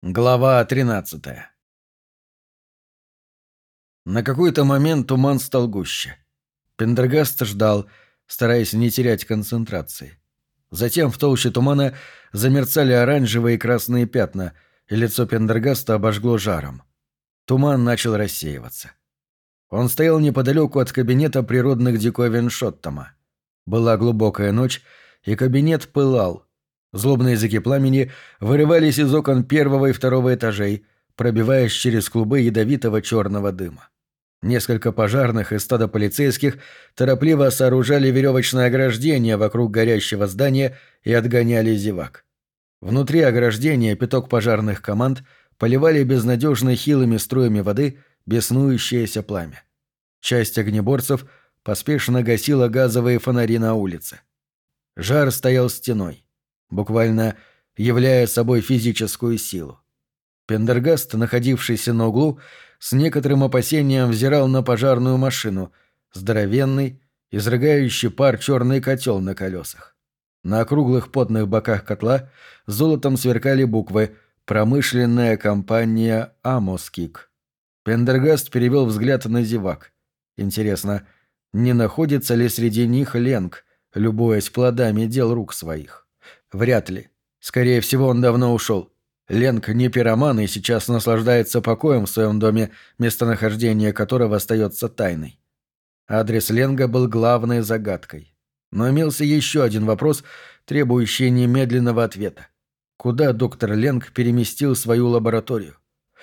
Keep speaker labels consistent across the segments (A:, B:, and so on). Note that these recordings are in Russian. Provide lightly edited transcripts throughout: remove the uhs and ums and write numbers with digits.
A: Глава 13. На какой-то момент туман стал гуще. Пендергаст ждал, стараясь не терять концентрации. Затем в толще тумана замерцали оранжевые и красные пятна, и лицо Пендергаста обожгло жаром. Туман начал рассеиваться. Он стоял неподалеку от кабинета природных диковин Шоттома. Была глубокая ночь, и кабинет пылал. Злобные языки пламени вырывались из окон первого и второго этажей, пробиваясь через клубы ядовитого черного дыма. Несколько пожарных и стадо полицейских торопливо сооружали веревочное ограждение вокруг горящего здания и отгоняли зевак. Внутри ограждения пяток пожарных команд поливали безнадежно хилыми струями воды беснующееся пламя. Часть огнеборцев поспешно гасила газовые фонари на улице. Жар стоял стеной, буквально являя собой физическую силу. Пендергаст, находившийся на углу, с некоторым опасением взирал на пожарную машину, здоровенный, изрыгающий пар черный котел на колесах. На округлых потных боках котла золотом сверкали буквы «Промышленная компания Амоскик». Пендергаст перевел взгляд на зевак. Интересно, не находится ли среди них Ленг, любуясь плодами дел рук своих? Вряд ли. Скорее всего, он давно ушел. Ленг не пироман и сейчас наслаждается покоем в своем доме, местонахождение которого остается тайной. Адрес Ленга был главной загадкой. Но имелся еще один вопрос, требующий немедленного ответа. Куда доктор Ленг переместил свою лабораторию?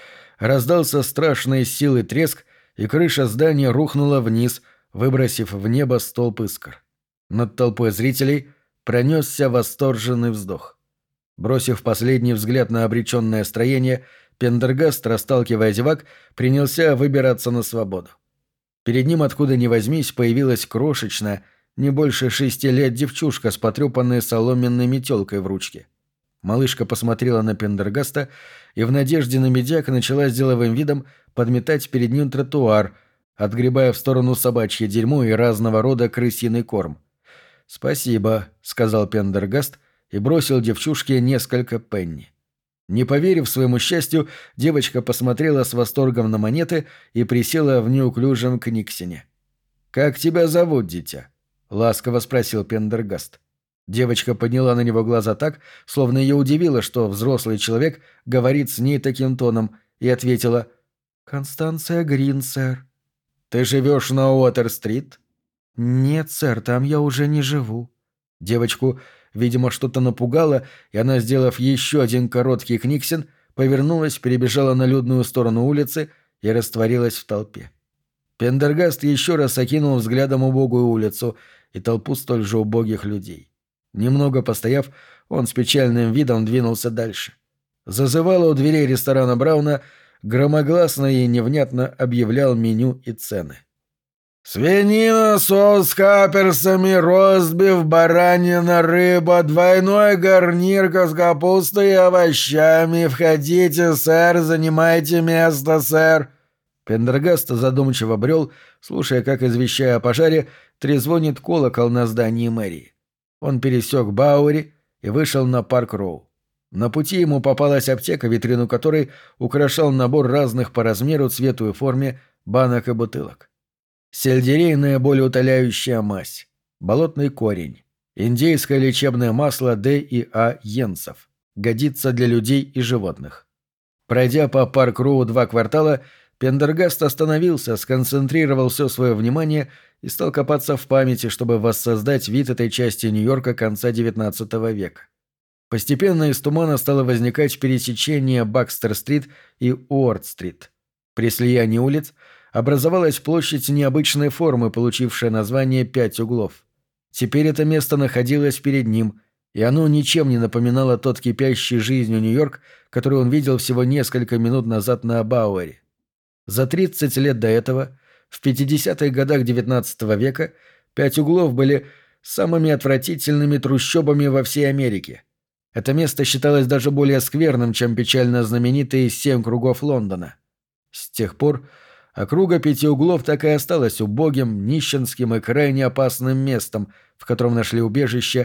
A: Раздался страшный силы треск, и крыша здания рухнула вниз, выбросив в небо столб искр. Над толпой зрителей пронесся восторженный вздох. Бросив последний взгляд на обреченное строение, Пендергаст, расталкивая зевак, принялся выбираться на свободу. Перед ним откуда ни возьмись появилась крошечная, не больше 6 лет девчушка с потрепанной соломенной метелкой в ручке. Малышка посмотрела на Пендергаста и в надежде на медяк начала с деловым видом подметать перед ним тротуар, отгребая в сторону собачье дерьмо и разного рода крысиный корм. «Спасибо», — сказал Пендергаст и бросил девчушке несколько пенни. Не поверив своему счастью, девочка посмотрела с восторгом на монеты и присела в неуклюжем книгсене. «Как тебя зовут, дитя?» — ласково спросил Пендергаст. Девочка подняла на него глаза так, словно ее удивило, что взрослый человек говорит с ней таким тоном, и ответила: «Констанция Грин, сэр». «Ты живешь на Уотер-стрит?» «Нет, сэр, там я уже не живу». Девочку, видимо, что-то напугало, и она, сделав еще один короткий книгсен, повернулась, перебежала на людную сторону улицы и растворилась в толпе. Пендергаст еще раз окинул взглядом убогую улицу и толпу столь же убогих людей. Немного постояв, он с печальным видом двинулся дальше. Зазывало у дверей ресторана Брауна, громогласно и невнятно объявлял меню и цены. «Свинина, соус с каперсами, ростбиф, баранина, рыба, двойной гарнир с капустой и овощами. Входите, сэр, занимайте место, сэр». Пендергаст задумчиво брел, слушая, как, извещая о пожаре, трезвонит колокол на здании мэрии. Он пересек Бауэри и вышел на Парк-Роу. На пути ему попалась аптека, витрину которой украшал набор разных по размеру, цвету и форме банок и бутылок. Сельдерейная болеутоляющая мазь, болотный корень, индейское лечебное масло Д и А Йенсов. Годится для людей и животных. Пройдя по Парк-Роу 2 квартала, Пендергаст остановился, сконцентрировал все свое внимание и стал копаться в памяти, чтобы воссоздать вид этой части Нью-Йорка конца XIX века. Постепенно из тумана стало возникать пересечение Бакстер-стрит и Уорд-стрит. При слиянии улиц образовалась площадь необычной формы, получившая название «Пять углов». Теперь это место находилось перед ним, и оно ничем не напоминало тот кипящий жизнью Нью-Йорк, который он видел всего несколько минут назад на Бауэре. За 30 лет до этого, в 50-х годах XIX века, «Пять углов» были самыми отвратительными трущобами во всей Америке. Это место считалось даже более скверным, чем печально знаменитые 7 кругов Лондона. С тех пор округа Пяти углов так и осталась убогим, нищенским и крайне опасным местом, в котором нашли убежище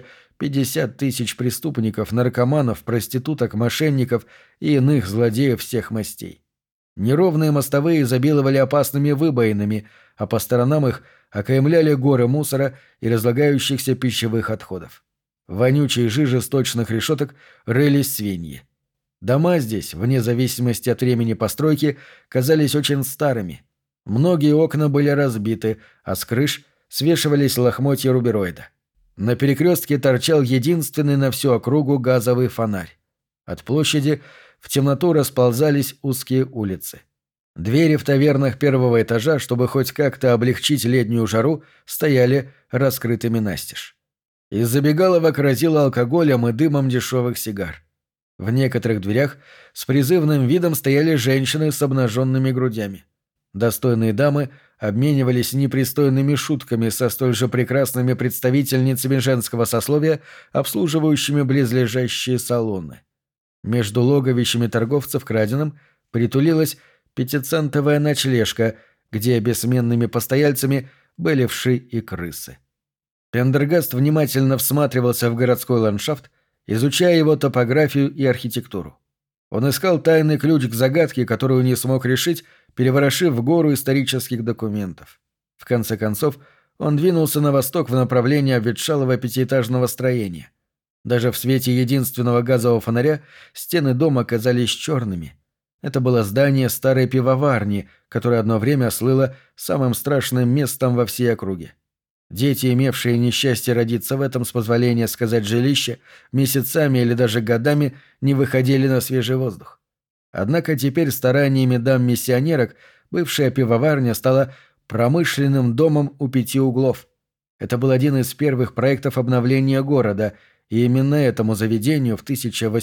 A: 50 тысяч преступников, наркоманов, проституток, мошенников и иных злодеев всех мастей. Неровные мостовые изобиловали опасными выбоинами, а по сторонам их окаймляли горы мусора и разлагающихся пищевых отходов. В вонючей жиже сточных решеток рылись свиньи. Дома здесь, вне зависимости от времени постройки, казались очень старыми. Многие окна были разбиты, а с крыш свешивались лохмотья рубероида. На перекрестке торчал единственный на всю округу газовый фонарь. От площади в темноту расползались узкие улицы. Двери в тавернах первого этажа, чтобы хоть как-то облегчить летнюю жару, стояли раскрытыми настежь. Из забегаловок разило алкоголем и дымом дешевых сигар. В некоторых дверях с призывным видом стояли женщины с обнаженными грудями. Достойные дамы обменивались непристойными шутками со столь же прекрасными представительницами женского сословия, обслуживающими близлежащие салоны. Между логовищами торговцев краденым притулилась пятицентовая ночлежка, где бессменными постояльцами были вши и крысы. Пендергаст внимательно всматривался в городской ландшафт, изучая его топографию и архитектуру. Он искал тайный ключ к загадке, которую не смог решить, переворошив гору исторических документов. В конце концов, он двинулся на восток в направлении обветшалого пятиэтажного строения. Даже в свете единственного газового фонаря стены дома казались черными. Это было здание старой пивоварни, которое одно время слыло самым страшным местом во всей округе. Дети, имевшие несчастье родиться в этом, с позволения сказать, жилище, месяцами или даже годами не выходили на свежий воздух. Однако теперь стараниями дам-миссионерок бывшая пивоварня стала промышленным домом у 5 углов. Это был один из первых проектов обновления города, и именно этому заведению в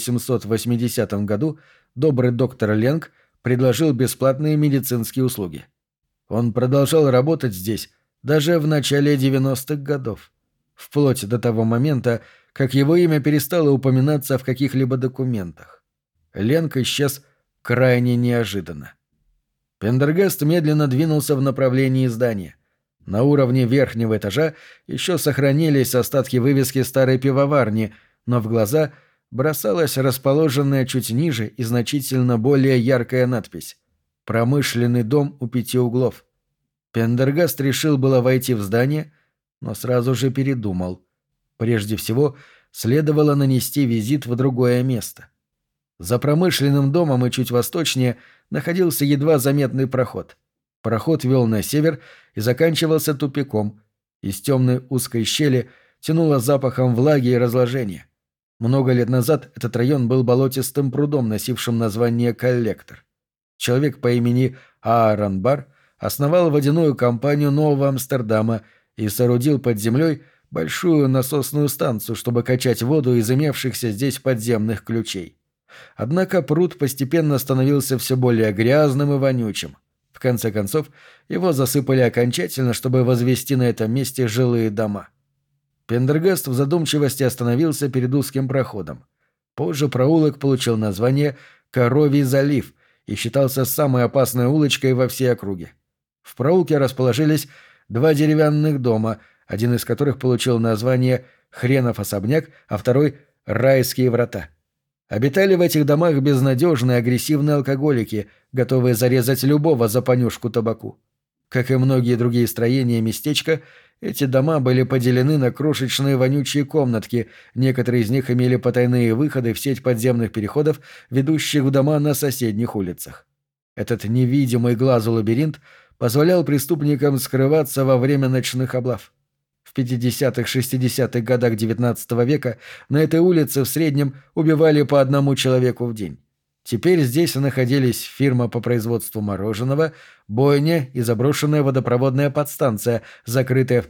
A: 1880 году добрый доктор Ленг предложил бесплатные медицинские услуги. Он продолжал работать здесь даже в начале 90-х годов, вплоть до того момента, как его имя перестало упоминаться в каких-либо документах. Ленг исчез крайне неожиданно. Пендергаст медленно двинулся в направлении здания. На уровне верхнего этажа еще сохранились остатки вывески старой пивоварни, но в глаза бросалась расположенная чуть ниже и значительно более яркая надпись «Промышленный дом у 5 углов». Пендергаст решил было войти в здание, но сразу же передумал. Прежде всего, следовало нанести визит в другое место. За промышленным домом и чуть восточнее находился едва заметный проход. Проход вел на север и заканчивался тупиком. Из темной узкой щели тянуло запахом влаги и разложения. Много лет назад этот район был болотистым прудом, носившим название «Коллектор». Человек по имени Аарон Бар основал водяную компанию Нового Амстердама и соорудил под землей большую насосную станцию, чтобы качать воду из имевшихся здесь подземных ключей. Однако пруд постепенно становился все более грязным и вонючим. В конце концов, его засыпали окончательно, чтобы возвести на этом месте жилые дома. Пендергаст в задумчивости остановился перед узким проходом. Позже проулок получил название «Коровий залив» и считался самой опасной улочкой во всей округе. В проулке расположились 2 деревянных дома, один из которых получил название «Хренов особняк», а второй «Райские врата». Обитали в этих домах безнадежные агрессивные алкоголики, готовые зарезать любого за понюшку табаку. Как и многие другие строения местечка, эти дома были поделены на крошечные вонючие комнатки, некоторые из них имели потайные выходы в сеть подземных переходов, ведущих в дома на соседних улицах. Этот невидимый глазу лабиринт позволял преступникам скрываться во время ночных облав. В 50-60-х годах XIX века на этой улице в среднем убивали по 1 человеку в день. Теперь здесь находились фирма по производству мороженого, бойня и заброшенная водопроводная подстанция, закрытая в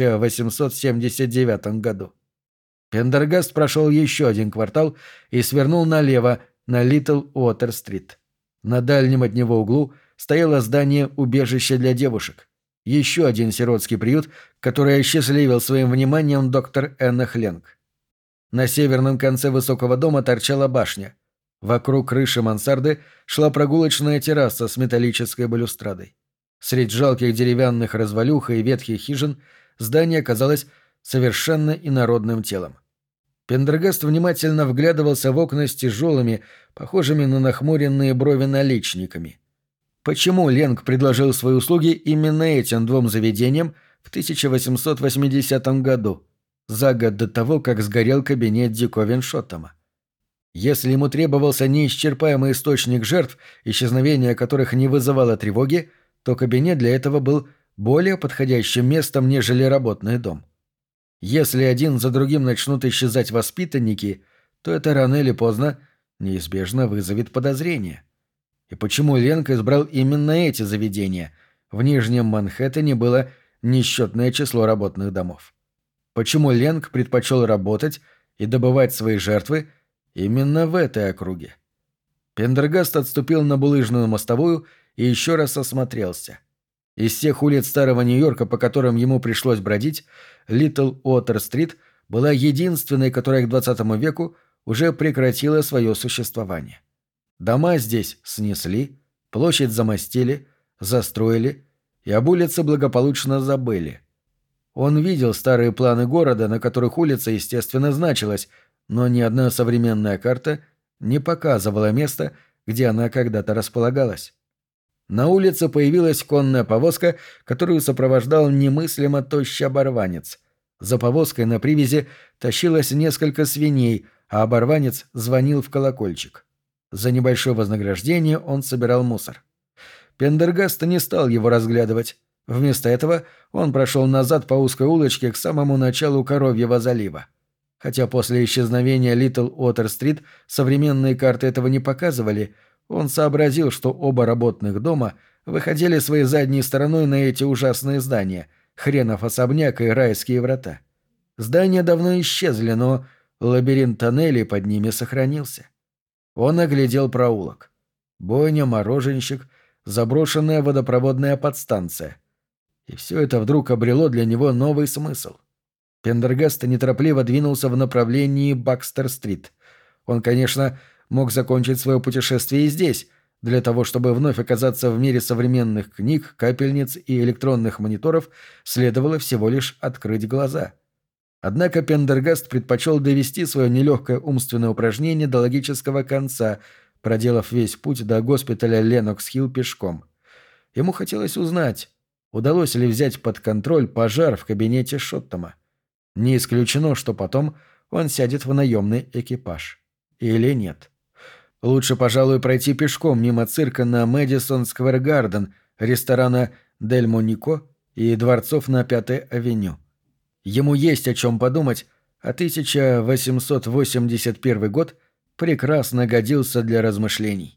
A: 1879 году. Пендергаст прошел еще один квартал и свернул налево на Литл Уотер-стрит. На дальнем от него углу стояло здание убежища для девушек. Еще один сиротский приют, который осчастливил своим вниманием доктор Эннах Ленг. На северном конце высокого дома торчала башня. Вокруг крыши мансарды шла прогулочная терраса с металлической балюстрадой. Средь жалких деревянных развалюх и ветхих хижин здание казалось совершенно инородным телом. Пендергаст внимательно вглядывался в окна с тяжелыми, похожими на нахмуренные брови наличниками. Почему Ленг предложил свои услуги именно этим двум заведениям в 1880 году, за год до того, как сгорел кабинет диковин Шоттома? Если ему требовался неисчерпаемый источник жертв, исчезновение которых не вызывало тревоги, то кабинет для этого был более подходящим местом, нежели работный дом. Если один за другим начнут исчезать воспитанники, то это рано или поздно неизбежно вызовет подозрение. И почему Ленг избрал именно эти заведения? В Нижнем Манхэттене было несчетное число работных домов. Почему Ленг предпочел работать и добывать свои жертвы именно в этой округе? Пендергаст отступил на булыжную мостовую и еще раз осмотрелся. Из всех улиц старого Нью-Йорка, по которым ему пришлось бродить, Литл Уотер-стрит была единственной, которая к XX веку уже прекратила свое существование. Дома здесь снесли, площадь замостили, застроили и об улице благополучно забыли. Он видел старые планы города, на которых улица, естественно, значилась, но ни одна современная карта не показывала место, где она когда-то располагалась. На улице появилась конная повозка, которую сопровождал немыслимо тощий оборванец. За повозкой на привязи тащилось несколько свиней, а оборванец звонил в колокольчик. За небольшое вознаграждение он собирал мусор. Пендергаст не стал его разглядывать. Вместо этого он прошел назад по узкой улочке к самому началу Коровьего залива. Хотя после исчезновения Литл Уотер-стрит современные карты этого не показывали, он сообразил, что оба работных дома выходили своей задней стороной на эти ужасные здания — хренов особняк и райские врата. Здания давно исчезли, но лабиринт тоннелей под ними сохранился. Он оглядел проулок. Бойня, мороженщик, заброшенная водопроводная подстанция. И все это вдруг обрело для него новый смысл. Пендергаст неторопливо двинулся в направлении Бакстер-стрит. Он, конечно, мог закончить свое путешествие и здесь, для того, чтобы вновь оказаться в мире современных книг, капельниц и электронных мониторов, следовало всего лишь открыть глаза. Однако Пендергаст предпочел довести свое нелегкое умственное упражнение до логического конца, проделав весь путь до госпиталя Ленокс-Хилл пешком. Ему хотелось узнать, удалось ли взять под контроль пожар в кабинете Шоттома. Не исключено, что потом он сядет в наемный экипаж. Или нет. Лучше, пожалуй, пройти пешком мимо цирка на Мэдисон-сквер-гарден, ресторана «Дель Монико» и дворцов на Пятой авеню. Ему есть о чем подумать, а 1881 год прекрасно годился для размышлений.